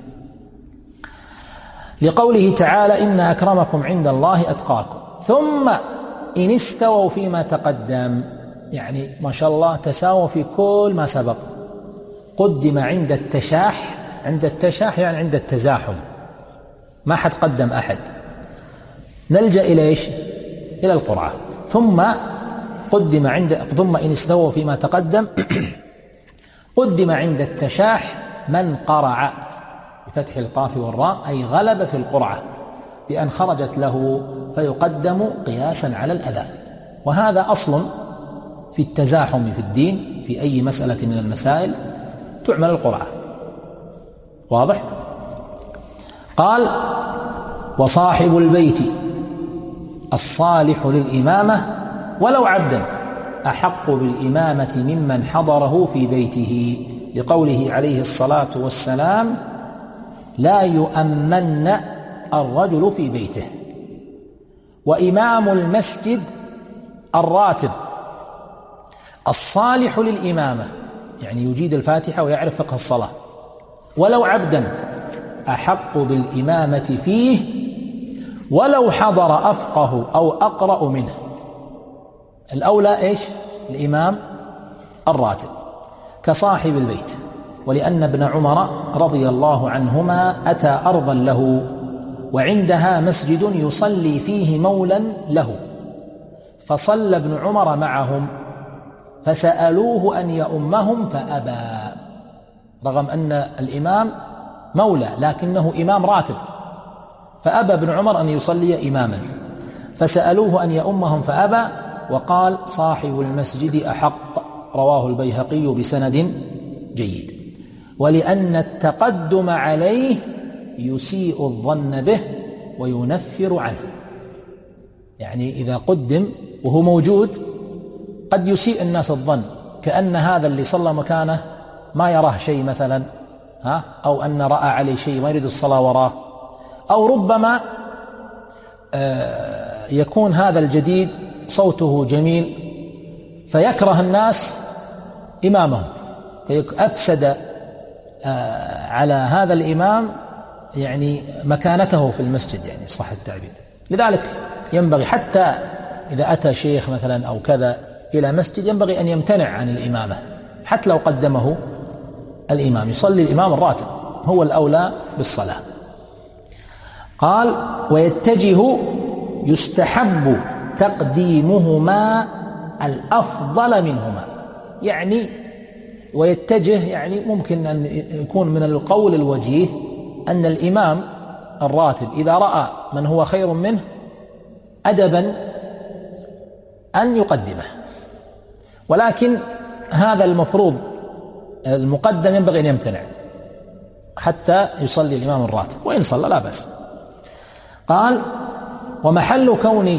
A: لقوله تعالى: إن أكرمكم عند الله أتقاكم. ثم إن استووا فيما تقدم، يعني ما شاء الله تساووا في كل ما سبق. قدم عند التشاح، عند التشاح يعني عند التزاحم، ما حد قدم أحد، نلجأ إلى إيش؟ إلى القرعة. ثم قدم عند ثم إن استووا فيما تقدم قدم عند التشاح من قرع بفتح القاف والراء، أي غلب في القرعة بأن خرجت له، فيقدم قياسا على الأذان. وهذا أصل في التزاحم في الدين، في أي مسألة من المسائل تعمل القرعة. واضح؟ قال: وصاحب البيت الصالح للإمامة ولو عبدا أحق بالإمامة ممن حضره في بيته، لقوله عليه الصلاة والسلام: لا يؤمن الرجل في بيته. وإمام المسجد الراتب الصالح للإمامة، يعني يجيد الفاتحة ويعرف فقه الصلاة، ولو عبدا أحق بالإمامة فيه ولو حضر أفقه أو أقرأ منه. الأولى إيش؟ الإمام الراتب كصاحب البيت. ولأن ابن عمر رضي الله عنهما أتى أرضا له وعندها مسجد يصلي فيه مولا له، فصلى ابن عمر معهم، فسألوه أن يؤمهم فأبى، رغم أن الإمام مولى لكنه إمام راتب، فأبى ابن عمر أن يصلي إماما، فسألوه أن يؤمهم فأبى، وقال: صاحب المسجد أحق. رواه البيهقي بسند جيد. ولأن التقدم عليه يسيء الظن به وينفر عنه، يعني إذا قدم وهو موجود قد يسيء الناس الظن، كأن هذا اللي صلى مكانه ما يراه شيء مثلا، ها أو أن رأى عليه شيء ما يريد الصلاة وراه، أو ربما يكون هذا الجديد صوته جميل فيكره الناس إمامهم، فأفسد على هذا الإمام يعني مكانته في المسجد، يعني صح التعبير. لذلك ينبغي حتى إذا أتى شيخ مثلا أو كذا إلى مسجد ينبغي أن يمتنع عن الإمامة، حتى لو قدمه الإمام، يصلي الإمام الراتب، هو الأولى بالصلاة. قال: ويتجه يستحب تقديمهما الأفضل منهما. يعني ويتجه يعني ممكن أن يكون من القول الوجيه أن الإمام الراتب إذا رأى من هو خير منه أدبا أن يقدمه، ولكن هذا المفروض المقدم ينبغي أن يمتنع حتى يصلي الإمام الراتب، وإن صلى لا بأس. قال: ومحل كون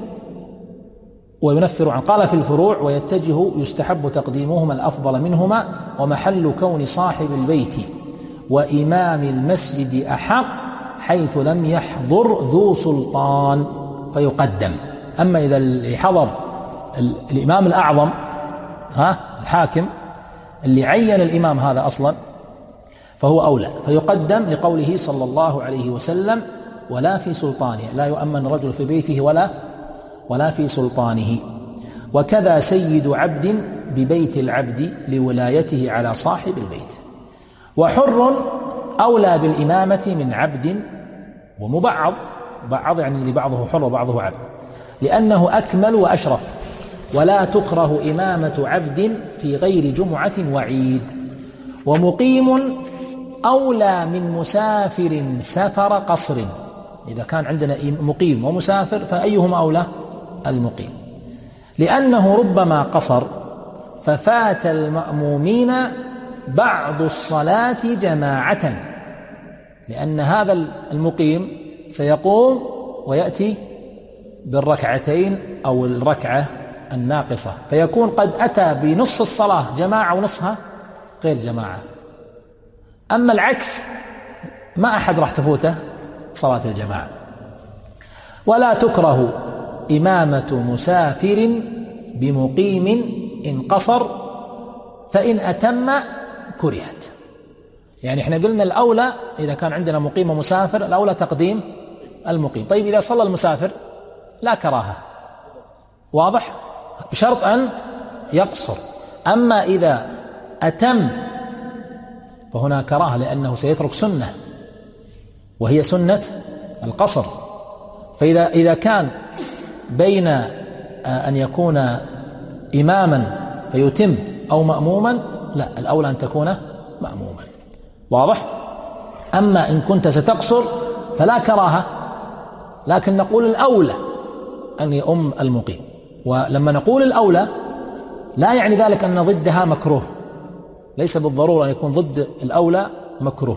A: وينفر عن، قال في الفروع: ويتجه يستحب تقديمهما الأفضل منهما، ومحل كون صاحب البيت وإمام المسجد أحق حيث لم يحضر ذو سلطان فيقدم. أما إذا حضر الإمام الأعظم ها الحاكم اللي عين الإمام هذا أصلا فهو أولى فيقدم، لقوله صلى الله عليه وسلم: ولا في سلطانه، لا يؤمن رجل في بيته ولا ولا في سلطانه. وكذا سيد عبد ببيت العبد لولايته على صاحب البيت. وحر أولى بالإمامة من عبد ومبعض، بعض يعني اللي بعضه حر وبعضه عبد، لأنه أكمل وأشرف. ولا تكره إمامة عبد في غير جمعة وعيد. ومقيم أولى من مسافر سفر قصر. إذا كان عندنا مقيم ومسافر فأيهما أولى؟ المقيم، لأنه ربما قصر ففات المأمومين بعض الصلاة جماعة، لأن هذا المقيم سيقوم ويأتي بالركعتين أو الركعة الناقصة، فيكون قد أتى بنص الصلاة جماعة ونصها غير جماعة. أما العكس ما أحد راح تفوته صلاة الجماعة. ولا تكره إمامة مسافر بمقيم إن قصر، فإن أتم كرهت. يعني احنا قلنا الأولى إذا كان عندنا مقيم ومسافر الأولى تقديم المقيم. طيب إذا صلى المسافر لا كراهة، واضح، بشرط أن يقصر. أما إذا أتم فهنا كراهة، لأنه سيترك سنة وهي سنة القصر. فإذا إذا كان بين أن يكون إماما فيتم أو مأموما، لا، الأولى أن تكون مأموما، واضح. أما إن كنت ستقصر فلا كراهة، لكن نقول الأولى أن يؤم المقيم. ولما نقول الأولى لا يعني ذلك أن ضدها مكروه، ليس بالضرورة أن يكون ضد الأولى مكروه.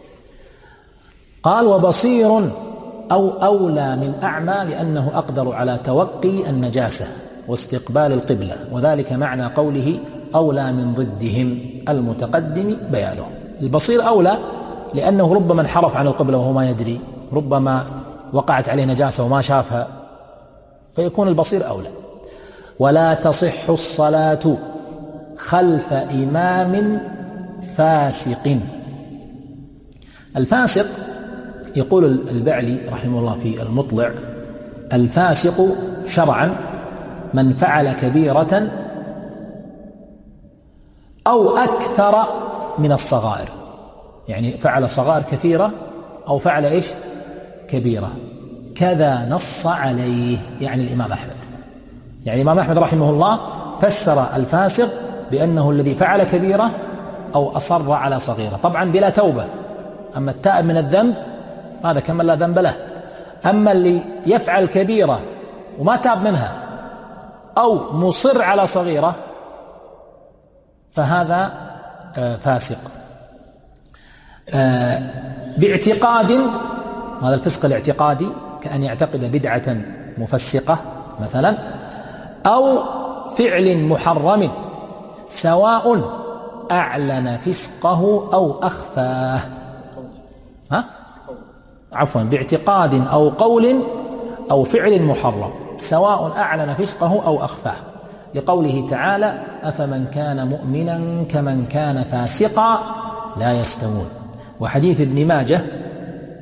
A: قال: وبصير أو أولى من أعمى، لأنه أقدر على توقي النجاسة واستقبال القبلة، وذلك معنى قوله: أولى من ضدهم المتقدم بيانه. البصير أولى لأنه ربما انحرف عن القبلة وهو ما يدري، ربما وقعت عليه نجاسة وما شافها، فيكون البصير أولى. ولا تصح الصلاة خلف إمام فاسق. الفاسق يقول البعلي رحمه الله في المطلع: الفاسق شرعا من فعل كبيرة أو أكثر من الصغائر، يعني فعل صغائر كثيرة أو فعل إيش كبيرة. كذا نص عليه يعني الإمام أحمد، يعني الإمام أحمد رحمه الله فسر الفاسق بأنه الذي فعل كبيرة أو أصر على صغيرة، طبعا بلا توبة. أما التائب من الذنب هذا كمن لا ذنب له. أما اللي يفعل كبيرة وما تاب منها أو مصر على صغيرة فهذا فاسق باعتقاد، هذا الفسق الاعتقادي كأن يعتقد بدعة مفسقة مثلا، أو فعل محرم سواء أعلن فسقه أو أخفاه. ها؟ عفوا، باعتقاد أو قول أو فعل محرم سواء أعلن فسقه أو أخفاه، لقوله تعالى: أفمن كان مؤمنا كمن كان فاسقا لا يستوون. وحديث ابن ماجه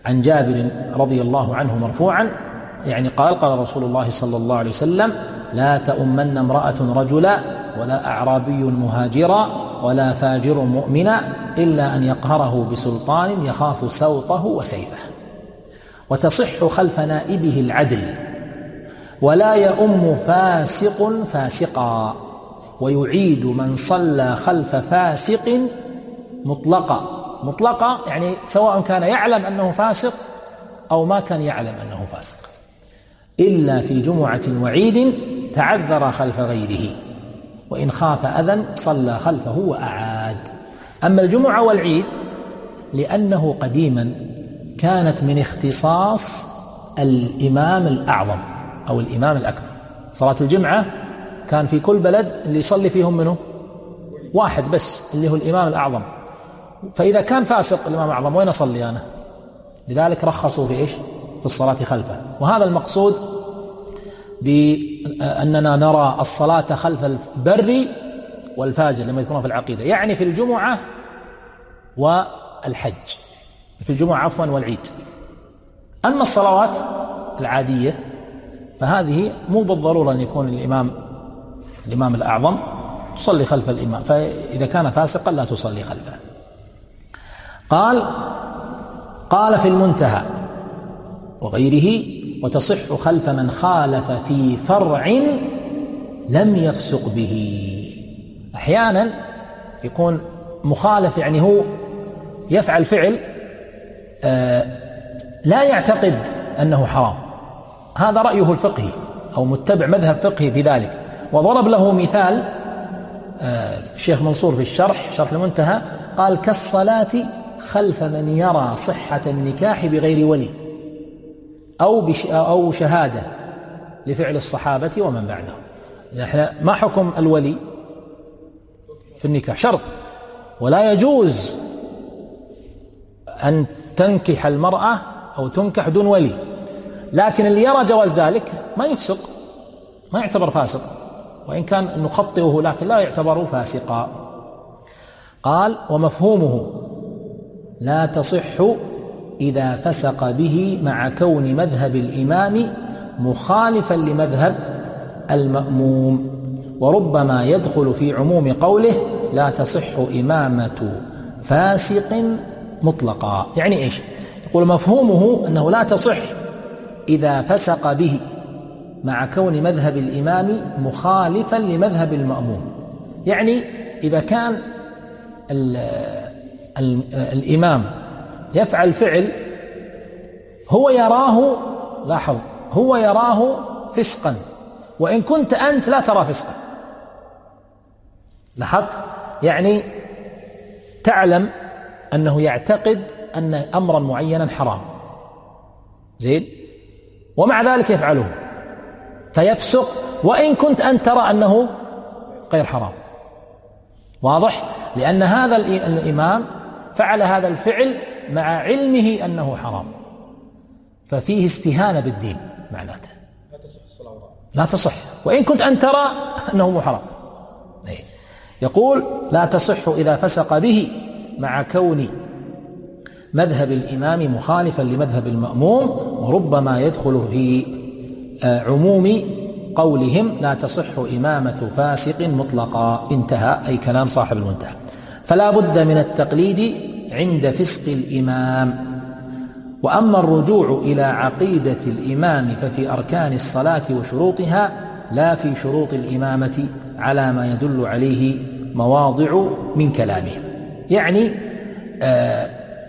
A: عن جابر رضي الله عنه مرفوعا يعني قال قال رسول الله صلى الله عليه وسلم: لا تؤمن امرأة رجلا ولا أعرابي مهاجرا ولا فاجر مؤمنا إلا أن يقهره بسلطان يخاف سوطه وسيفه، وتصح خلف نائبه العدل، ولا يؤم فاسق فاسقا، ويعيد من صلى خلف فاسق مطلقا. مطلقا يعني سواء كان يعلم أنه فاسق أو ما كان يعلم أنه فاسق، إلا في جمعة وعيد تعذر خلف غيره، وإن خاف أذى صلى خلفه وأعاد. أما الجمعة والعيد لأنه قديما كانت من اختصاص الإمام الأعظم أو الإمام الأكبر. صلاة الجمعة كان في كل بلد اللي يصلي فيهم منه واحد بس اللي هو الإمام الأعظم، فإذا كان فاسق الإمام الأعظم وين أصلي أنا؟ لذلك رخصوا في إيش؟ في الصلاة خلفه. وهذا المقصود بأننا نرى الصلاة خلف البر والفاجر لما يكونوا في العقيدة، يعني في الجمعة والحج، في الجمعة عفوا والعيد. أما الصلوات العادية فهذه مو بالضرورة أن يكون الإمام الإمام الأعظم، تصلي خلف الإمام، فإذا كان فاسقا لا تصلي خلفه. قال قال في المنتهى وغيره: وتصح خلف من خالف في فرع لم يفسق به. أحيانا يكون مخالف يعني هو يفعل فعل آه لا يعتقد أنه حرام، هذا رأيه الفقهي أو متبع مذهب فقهي في ذلك. وضرب له مثال آه الشيخ منصور في الشرح شرح المنتهى، قال: كالصلاة خلف من يرى صحة النكاح بغير ولي أو أو شهادة لفعل الصحابة ومن بعدهم. نحن ما حكم الولي في النكاح؟ شرط، ولا يجوز أن تنكح المرأة أو تنكح دون ولي، لكن اللي يرى جواز ذلك ما يفسق، ما يعتبر فاسق، وإن كان نخطئه لكن لا يعتبر فاسقا. قال: ومفهومه لا تصح إذا فسق به مع كون مذهب الإمام مخالفا لمذهب المأموم، وربما يدخل في عموم قوله: لا تصح إمامة فاسق مطلقا. يعني إيش؟ يقول مفهومه أنه لا تصح إذا فسق به مع كون مذهب الإمام مخالفا لمذهب المأموم. يعني إذا كان ال ال الإمام يفعل فعل هو يراه، لاحظ، هو يراه فسقا، وإن كنت أنت لا ترى فسقا. لاحظت؟ يعني تعلم أنه يعتقد أن أمرا معينا حرام، زين، ومع ذلك يفعله فيفسق، وإن كنت أنت ترى أنه غير حرام. واضح؟ لأن هذا الإمام فعل هذا الفعل مع علمه أنه حرام، ففيه استهانة بالدين معناته، لا تصح وإن كنت أن ترى أنه مو حرام. يقول: لا تصح إذا فسق به مع كون مذهب الإمام مخالفا لمذهب المأموم، وربما يدخل في عموم قولهم: لا تصح إمامة فاسق مطلقا. انتهى، أي كلام صاحب المنتهى. فلا بد من التقليد عند فسق الإمام. وأما الرجوع إلى عقيدة الإمام ففي أركان الصلاة وشروطها لا في شروط الإمامة، على ما يدل عليه مواضع من كلامه. يعني آه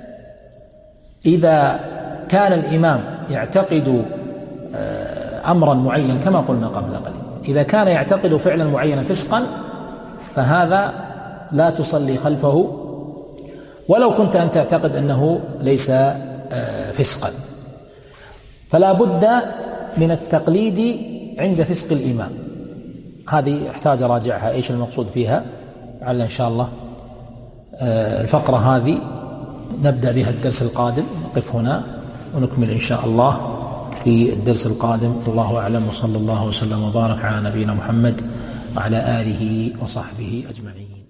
A: إذا كان الإمام يعتقد آه أمرا معين كما قلنا قبل قليل، إذا كان يعتقد فعلا معينا فسقا فهذا لا تصلي خلفه ولو كنت أن تعتقد أنه ليس آه فسقا. فلا بد من التقليد عند فسق الإمام. هذه احتاج راجعها ايش المقصود فيها، لعل ان شاء الله الفقرة هذه نبدأ بها الدرس القادم. نقف هنا ونكمل ان شاء الله في الدرس القادم. الله اعلم، وصلى الله وسلم وبارك على نبينا محمد وعلى آله وصحبه أجمعين.